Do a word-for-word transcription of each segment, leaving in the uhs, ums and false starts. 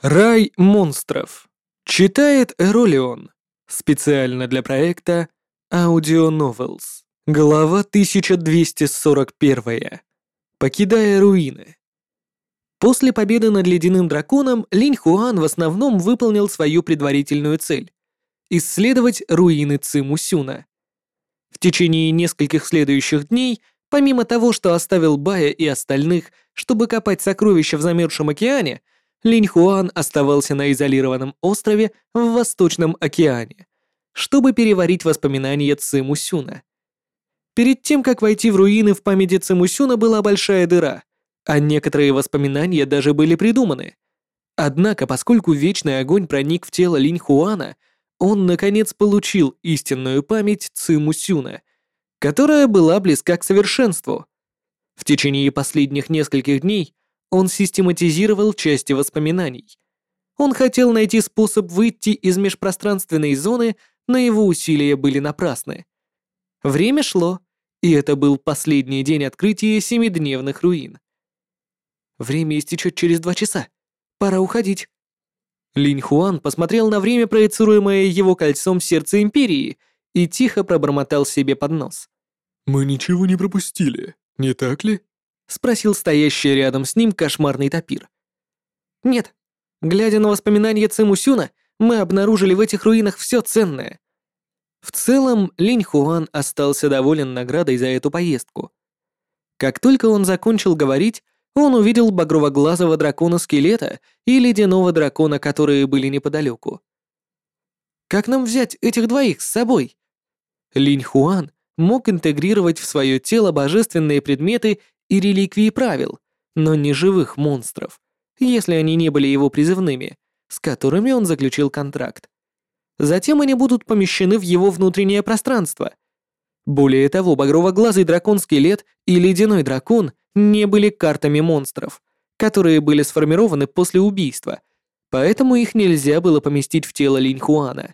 Рай монстров. Читает Эролион. Специально для проекта Audio Novels. Глава тысяча двести сорок один. Покидая руины. После победы над Ледяным Драконом Линь Хуан в основном выполнил свою предварительную цель — исследовать руины Цимусюна. В течение нескольких следующих дней, помимо того, что оставил Бая и остальных, чтобы копать сокровища в замерзшем океане, Линь Хуан оставался на изолированном острове в Восточном океане, чтобы переварить воспоминания Цимусюна. Перед тем, как войти в руины, в памяти Цимусюна была большая дыра, а некоторые воспоминания даже были придуманы. Однако, поскольку вечный огонь проник в тело Линь Хуана, он, наконец, получил истинную память Цимусюна, которая была близка к совершенству. В течение последних нескольких дней он систематизировал части воспоминаний. Он хотел найти способ выйти из межпространственной зоны, но его усилия были напрасны. Время шло, и это был последний день открытия семидневных руин. Время истечет через два часа. Пора уходить. Линь Хуан посмотрел на время, проецируемое его кольцом в сердце Империи, и тихо пробормотал себе под нос. «Мы ничего не пропустили, не так ли?» — спросил стоящий рядом с ним кошмарный тапир. «Нет. Глядя на воспоминания Цимусюна, мы обнаружили в этих руинах все ценное». В целом, Линь Хуан остался доволен наградой за эту поездку. Как только он закончил говорить, он увидел багрово-глазого дракона-скелета и ледяного дракона, которые были неподалеку. «Как нам взять этих двоих с собой?» Линь Хуан мог интегрировать в свое тело божественные предметы и реликвии правил, но не живых монстров, если они не были его призывными, с которыми он заключил контракт. Затем они будут помещены в его внутреннее пространство. Более того, багрово-глазый дракон-скелет и ледяной дракон не были картами монстров, которые были сформированы после убийства, поэтому их нельзя было поместить в тело Линь Хуана.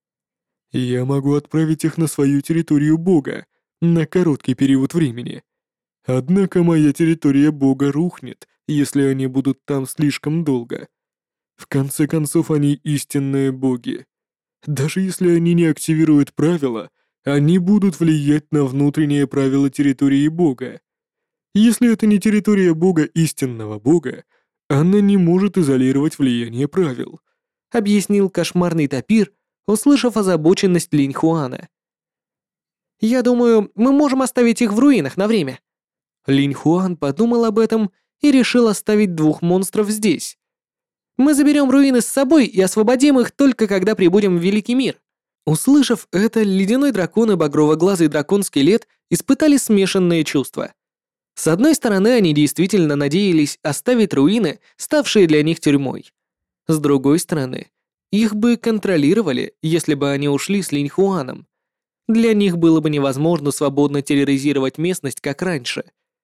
«Я могу отправить их на свою территорию Бога на короткий период времени. Однако моя территория Бога рухнет, если они будут там слишком долго. В конце концов, они истинные боги. Даже если они не активируют правила, они будут влиять на внутренние правила территории Бога. Если это не территория Бога истинного Бога, она не может изолировать влияние правил», — объяснил кошмарный тапир, услышав озабоченность Линь Хуана. «Я думаю, мы можем оставить их в руинах на время». Линь Хуан подумал об этом и решил оставить двух монстров здесь. «Мы заберем руины с собой и освободим их только когда прибудем в Великий мир». Услышав это, ледяной дракон и багрово-глазый дракон-скелет испытали смешанные чувства. С одной стороны, они действительно надеялись оставить руины, ставшие для них тюрьмой. С другой стороны, их бы контролировали, если бы они ушли с Линь Хуаном. Для них было бы невозможно свободно терроризировать местность, как раньше.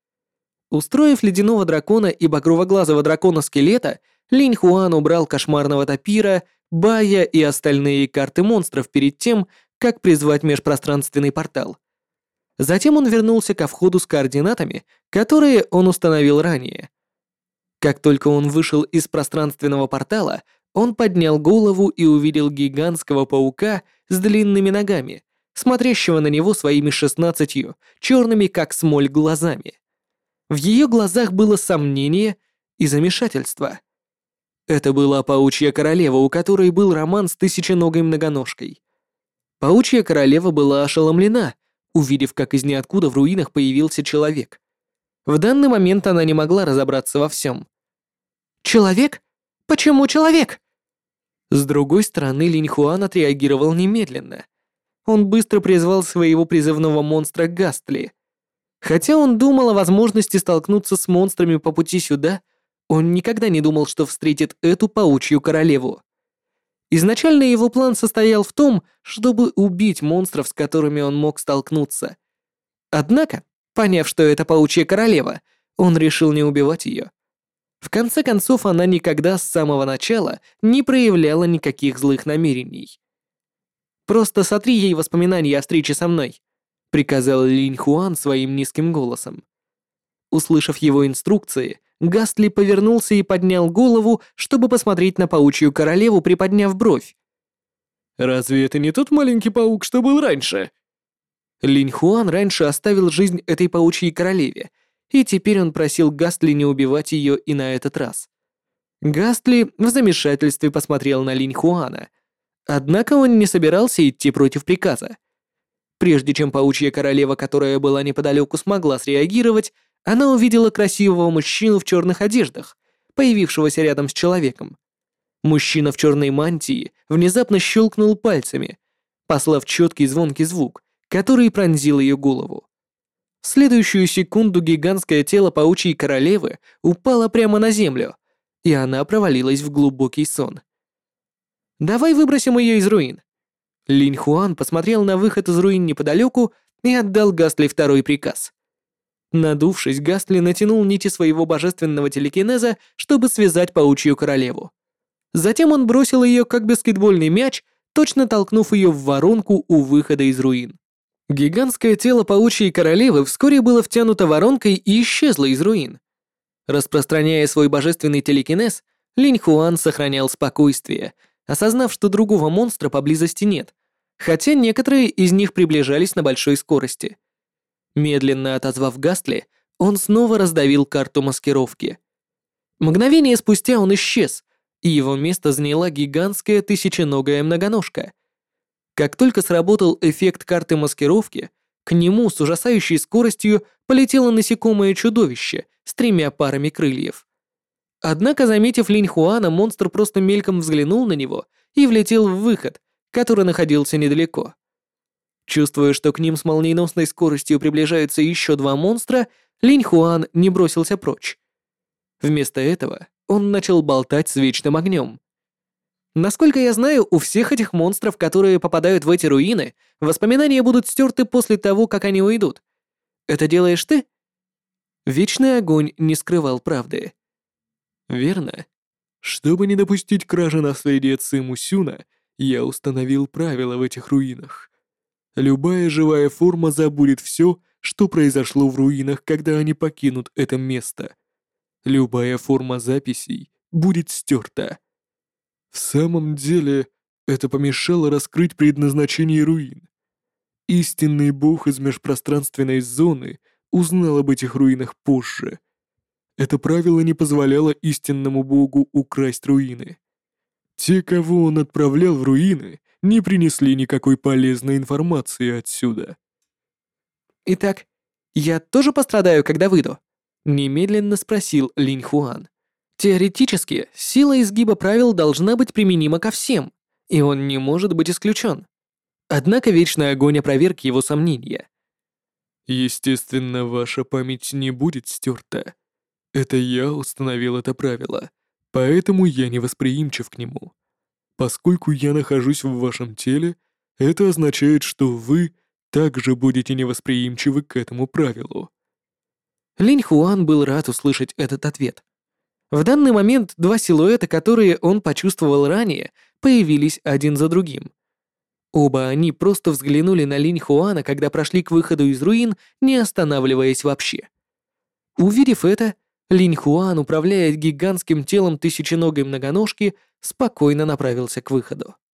Устроив ледяного дракона и багрово-глазого дракона-скелета, Линь Хуан убрал кошмарного тапира, Бая и остальные карты монстров перед тем, как призвать межпространственный портал. Затем он вернулся ко входу с координатами, которые он установил ранее. Как только он вышел из пространственного портала, он поднял голову и увидел гигантского паука с длинными ногами, смотрящего на него своими шестнадцатью черными как смоль глазами. В ее глазах было сомнение и замешательство. Это была паучья королева, у которой был роман с тысяченогой многоножкой. Паучья королева была ошеломлена, увидев, как из ниоткуда в руинах появился человек. В данный момент она не могла разобраться во всем. «Человек? Почему человек?» С другой стороны, Линь Хуан отреагировал немедленно. Он быстро призвал своего призывного монстра Гастли. Хотя он думал о возможности столкнуться с монстрами по пути сюда, он никогда не думал, что встретит эту паучью королеву. Изначально его план состоял в том, чтобы убить монстров, с которыми он мог столкнуться. Однако, поняв, что это паучья королева, он решил не убивать ее. В конце концов, она никогда с самого начала не проявляла никаких злых намерений. «Просто сотри ей воспоминания о встрече со мной», — приказал Линь Хуан своим низким голосом. Услышав его инструкции, Гастли повернулся и поднял голову, чтобы посмотреть на паучью королеву, приподняв бровь. «Разве это не тот маленький паук, что был раньше?» Линь Хуан раньше оставил жизнь этой паучьей королеве, и теперь он просил Гастли не убивать ее и на этот раз. Гастли в замешательстве посмотрел на Линь Хуана, однако он не собирался идти против приказа. Прежде чем паучья королева, которая была неподалеку, смогла среагировать, она увидела красивого мужчину в черных одеждах, появившегося рядом с человеком. Мужчина в черной мантии внезапно щелкнул пальцами, послав четкий звонкий звук, который пронзил ее голову. В следующую секунду гигантское тело паучьей королевы упало прямо на землю, и она провалилась в глубокий сон. «Давай выбросим ее из руин». Линь Хуан посмотрел на выход из руин неподалеку и отдал Гастли второй приказ. Надувшись, Гастли натянул нити своего божественного телекинеза, чтобы связать паучью королеву. Затем он бросил ее как баскетбольный мяч, точно толкнув ее в воронку у выхода из руин. Гигантское тело паучьей королевы вскоре было втянуто воронкой и исчезло из руин. Распространяя свой божественный телекинез, Линь Хуан сохранял спокойствие, осознав, что другого монстра поблизости нет, хотя некоторые из них приближались на большой скорости. Медленно отозвав Гастли, он снова раздавил карту маскировки. Мгновение спустя он исчез, и его место заняла гигантская тысяченогая многоножка. Как только сработал эффект карты маскировки, к нему с ужасающей скоростью полетело насекомое чудовище с тремя парами крыльев. Однако, заметив Линь Хуана, монстр просто мельком взглянул на него и влетел в выход, который находился недалеко. Чувствуя, что к ним с молниеносной скоростью приближаются еще два монстра, Линь Хуан не бросился прочь. Вместо этого он начал болтать с Вечным Огнем. Насколько я знаю, у всех этих монстров, которые попадают в эти руины, воспоминания будут стерты после того, как они уйдут. Это делаешь ты? Вечный Огонь не скрывал правды. Верно. Чтобы не допустить кражи наследия Ци Мусюна, я установил правила в этих руинах. Любая живая форма забудет все, что произошло в руинах, когда они покинут это место. Любая форма записей будет стерта. В самом деле, это помешало раскрыть предназначение руин. Истинный бог из межпространственной зоны узнал об этих руинах позже. Это правило не позволяло истинному богу украсть руины. Те, кого он отправлял в руины, не принесли никакой полезной информации отсюда. Итак, я тоже пострадаю, когда выйду? Немедленно спросил Линь Хуан. Теоретически, сила изгиба правил должна быть применима ко всем, и он не может быть исключен. Однако Вечный Огонь опроверг его сомнения. Естественно, ваша память не будет стерта. Это я установил это правило, поэтому я не восприимчив к нему. Поскольку я нахожусь в вашем теле, это означает, что вы также будете невосприимчивы к этому правилу. Линь Хуан был рад услышать этот ответ. В данный момент два силуэта, которые он почувствовал ранее, появились один за другим. Оба они просто взглянули на Линь Хуана, когда прошли к выходу из руин, не останавливаясь вообще. Увидев это, Линь Хуан, управляя гигантским телом тысяченогой многоножки, спокойно направился к выходу.